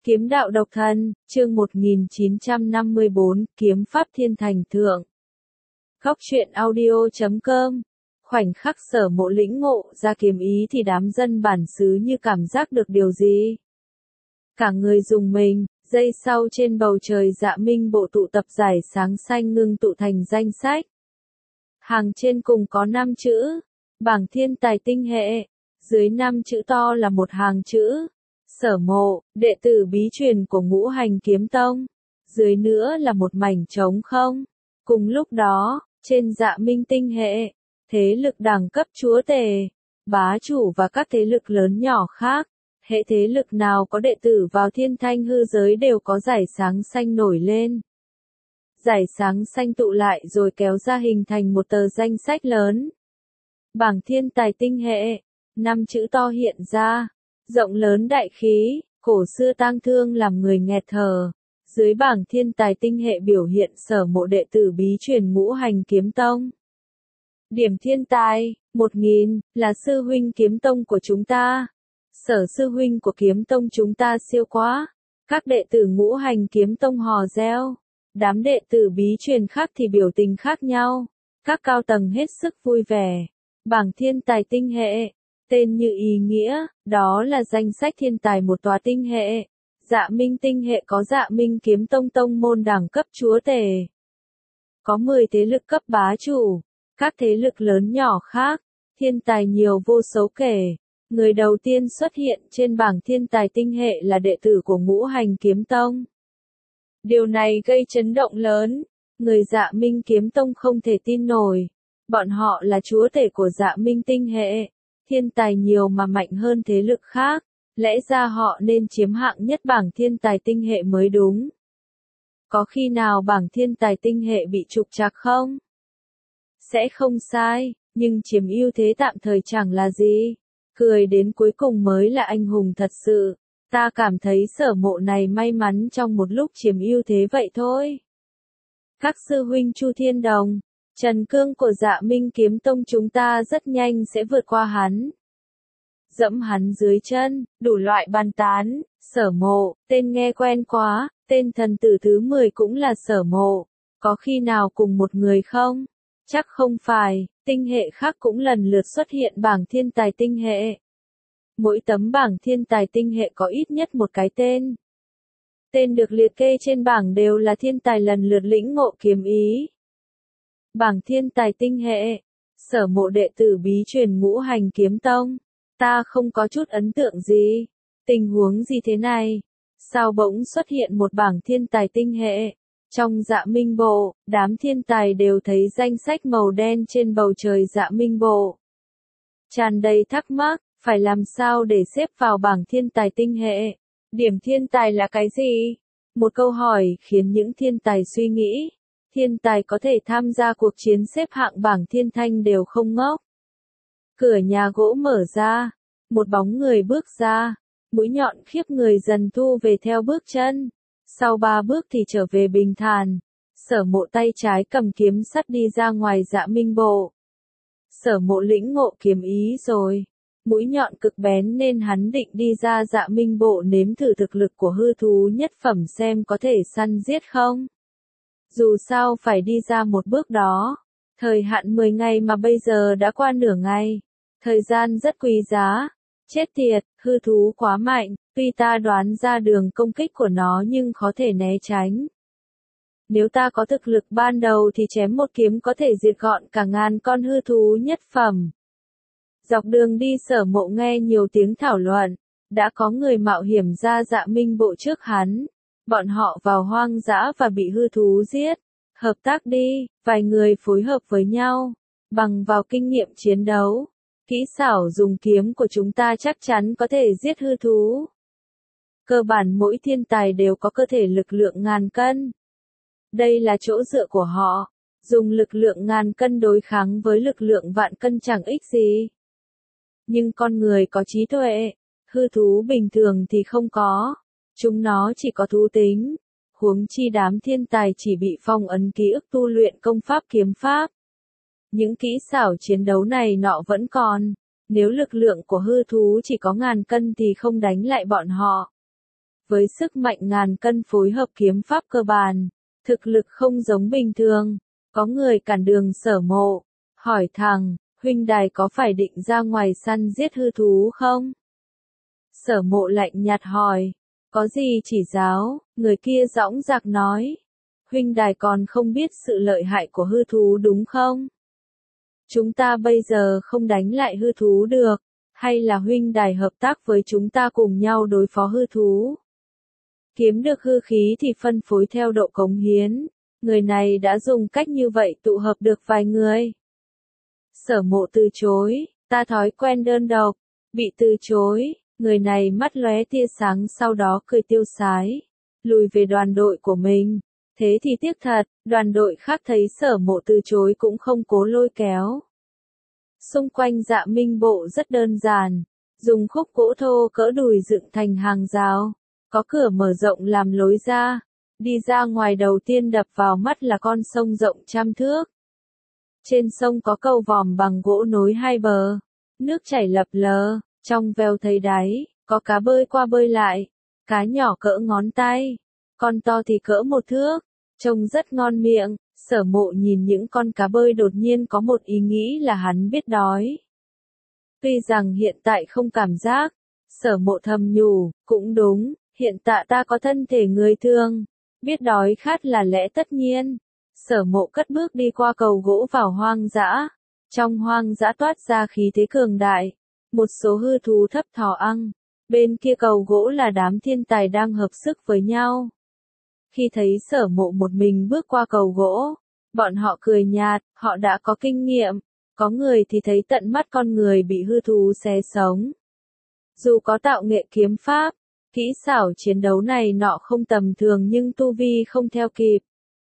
Kiếm đạo độc thân, chương 1954, kiếm pháp thiên thành thượng. Góc truyện audio.com. Khoảnh khắc Sở Mộ lĩnh ngộ ra kiếm ý thì đám dân bản xứ như cảm giác được điều gì. Cả người rùng mình, giây sau trên bầu trời Dạ Minh bộ tụ tập giải sáng xanh ngưng tụ thành danh sách. Hàng trên cùng có 5 chữ, bảng thiên tài tinh hệ, dưới 5 chữ to là một hàng chữ. Sở Mộ, đệ tử bí truyền của Ngũ Hành Kiếm Tông. Dưới nữa là một mảnh trống không. Cùng lúc đó, trên Dạ Minh tinh hệ, thế lực đẳng cấp chúa tể, bá chủ và các thế lực lớn nhỏ khác, hệ thế lực nào có đệ tử vào thiên thanh hư giới đều có giải sáng xanh nổi lên. Giải sáng xanh tụ lại rồi kéo ra hình thành một tờ danh sách lớn. Bảng thiên tài tinh hệ, 5 chữ to hiện ra. Rộng lớn đại khí, cổ xưa tang thương làm người nghẹt thở. Dưới bảng thiên tài tinh hệ biểu hiện Sở Mộ đệ tử bí truyền Ngũ Hành Kiếm Tông. Điểm thiên tài, 1000, là sư huynh kiếm tông của chúng ta. Sở sư huynh của kiếm tông chúng ta siêu quá. Các đệ tử Ngũ Hành Kiếm Tông hò reo. Đám đệ tử bí truyền khác thì biểu tình khác nhau. Các cao tầng hết sức vui vẻ. Bảng thiên tài tinh hệ. Tên như ý nghĩa, đó là danh sách thiên tài một tòa tinh hệ. Dạ Minh tinh hệ có Dạ Minh Kiếm Tông tông môn đẳng cấp chúa tể. Có 10 thế lực cấp bá chủ, các thế lực lớn nhỏ khác, thiên tài nhiều vô số kể. Người đầu tiên xuất hiện trên bảng thiên tài tinh hệ là đệ tử của Ngũ Hành Kiếm Tông. Điều này gây chấn động lớn, người Dạ Minh Kiếm Tông không thể tin nổi. Bọn họ là chúa tể của Dạ Minh tinh hệ. Thiên tài nhiều mà mạnh hơn thế lực khác, lẽ ra họ nên chiếm hạng nhất bảng thiên tài tinh hệ mới đúng. Có khi nào bảng thiên tài tinh hệ bị trục trặc không? Sẽ không sai, nhưng chiếm ưu thế tạm thời chẳng là gì. Cười đến cuối cùng mới là anh hùng thật sự. Ta cảm thấy Sở Mộ này may mắn trong một lúc chiếm ưu thế vậy thôi. Các sư huynh Chu Thiên Đồng, Trần Cương của Dạ Minh Kiếm Tông chúng ta rất nhanh sẽ vượt qua hắn. Dẫm hắn dưới chân, đủ loại bàn tán, Sở Mộ, tên nghe quen quá, tên thần tử thứ 10 cũng là Sở Mộ. Có khi nào cùng một người không? Chắc không phải, tinh hệ khác cũng lần lượt xuất hiện bảng thiên tài tinh hệ. Mỗi tấm bảng thiên tài tinh hệ có ít nhất một cái tên. Tên được liệt kê trên bảng đều là thiên tài lần lượt lĩnh ngộ kiếm ý. Bảng thiên tài tinh hệ, Sở Mộ đệ tử bí truyền Ngũ Hành Kiếm Tông. Ta không có chút ấn tượng gì. Tình huống gì thế này? Sao bỗng xuất hiện một bảng thiên tài tinh hệ? Trong Dạ Minh bộ, đám thiên tài đều thấy danh sách màu đen trên bầu trời Dạ Minh bộ. Tràn đầy thắc mắc, phải làm sao để xếp vào bảng thiên tài tinh hệ? Điểm thiên tài là cái gì? Một câu hỏi khiến những thiên tài suy nghĩ. Thiên tài có thể tham gia cuộc chiến xếp hạng bảng thiên thanh đều không ngốc. Cửa nhà gỗ mở ra, một bóng người bước ra, mũi nhọn khiếp người dần thu về theo bước chân. Sau 3 bước thì trở về bình thản. Sở Mộ tay trái cầm kiếm sắt đi ra ngoài Dạ Minh bộ. Sở Mộ lĩnh ngộ kiếm ý rồi. Mũi nhọn cực bén nên hắn định đi ra Dạ Minh bộ nếm thử thực lực của hư thú nhất phẩm xem có thể săn giết không. Dù sao phải đi ra một bước đó. Thời hạn 10 ngày mà bây giờ đã qua nửa ngày. Thời gian rất quý giá. Chết tiệt, hư thú quá mạnh, tuy ta đoán ra đường công kích của nó nhưng khó thể né tránh. Nếu ta có thực lực ban đầu thì chém một kiếm có thể diệt gọn cả ngàn con hư thú nhất phẩm. Dọc đường đi Sở Mộ nghe nhiều tiếng thảo luận. Đã có người mạo hiểm ra Dạ Minh bộ trước hắn. Bọn họ vào hoang dã và bị hư thú giết. Hợp tác đi, vài người phối hợp với nhau. Bằng vào kinh nghiệm chiến đấu, kỹ xảo dùng kiếm của chúng ta chắc chắn có thể giết hư thú. Cơ bản mỗi thiên tài đều có cơ thể lực lượng ngàn cân. Đây là chỗ dựa của họ. Dùng lực lượng ngàn cân đối kháng với lực lượng vạn cân chẳng ích gì. Nhưng con người có trí tuệ, hư thú bình thường thì không có. Chúng nó chỉ có thú tính. Huống chi đám thiên tài chỉ bị phong ấn ký ức tu luyện công pháp kiếm pháp. Những kỹ xảo chiến đấu này nọ vẫn còn. Nếu lực lượng của hư thú chỉ có ngàn cân thì không đánh lại bọn họ. với sức mạnh ngàn cân phối hợp kiếm pháp cơ bản, thực lực không giống bình thường. Có người cản đường Sở Mộ, hỏi thẳng, huynh đài có phải định ra ngoài săn giết hư thú không? Sở Mộ lạnh nhạt hỏi, có gì chỉ giáo, người kia dõng dạc nói, huynh đài còn không biết sự lợi hại của hư thú đúng không? Chúng ta bây giờ không đánh lại hư thú được, hay là huynh đài hợp tác với chúng ta cùng nhau đối phó hư thú? Kiếm được hư khí thì phân phối theo độ cống hiến, người này đã dùng cách như vậy tụ hợp được vài người. Sở Mộ từ chối, ta thói quen đơn độc, bị từ chối, người này mắt lóe tia sáng sau đó cười tiêu sái, lùi về đoàn đội của mình. Thế thì tiếc thật, đoàn đội khác thấy Sở Mộ từ chối cũng không cố lôi kéo. Xung quanh Dạ Minh Bộ rất đơn giản, dùng khúc gỗ thô cỡ đùi dựng thành hàng rào, có cửa mở rộng làm lối ra. Đi ra ngoài đầu tiên đập vào mắt là con sông rộng trăm thước. Trên sông có cầu vòm bằng gỗ nối hai bờ, nước chảy lập lờ, trong veo thấy đáy, có cá bơi qua bơi lại, cá nhỏ cỡ ngón tay, con to thì cỡ một thước, trông rất ngon miệng. Sở Mộ nhìn những con cá bơi đột nhiên có một ý nghĩ là hắn biết đói. Tuy rằng hiện tại không cảm giác, Sở Mộ thầm nhủ, cũng đúng, hiện tại ta có thân thể người thường, biết đói khát là lẽ tất nhiên. Sở Mộ cất bước đi qua cầu gỗ vào hoang dã. Trong hoang dã toát ra khí thế cường đại, một số hư thú thấp thỏ ăn. Bên kia cầu gỗ là đám thiên tài đang hợp sức với nhau. Khi thấy Sở Mộ một mình bước qua cầu gỗ, bọn họ cười nhạt, họ đã có kinh nghiệm. Có người thì thấy tận mắt con người bị hư thú xé sống. Dù có tạo nghệ kiếm pháp, kỹ xảo chiến đấu này nọ không tầm thường nhưng tu vi không theo kịp.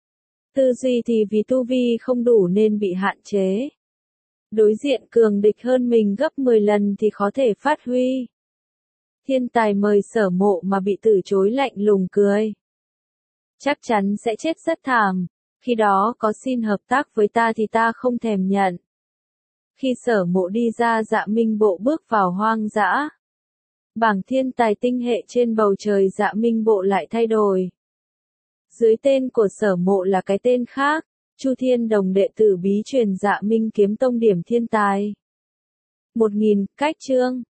Tư duy thì vì tu vi không đủ nên bị hạn chế. Đối diện cường địch hơn mình gấp 10 lần thì khó thể phát huy. Thiên tài mời Sở Mộ mà bị từ chối lạnh lùng cười. Chắc chắn sẽ chết rất thảm, khi đó có xin hợp tác với ta thì ta không thèm nhận. Khi Sở Mộ đi ra Dạ Minh Bộ bước vào hoang dã, bảng thiên tài tinh hệ trên bầu trời Dạ Minh Bộ lại thay đổi. Dưới tên của Sở Mộ là cái tên khác, Chu Thiên Đồng đệ tử bí truyền Dạ Minh Kiếm Tông điểm thiên tài. 1000, cách chương.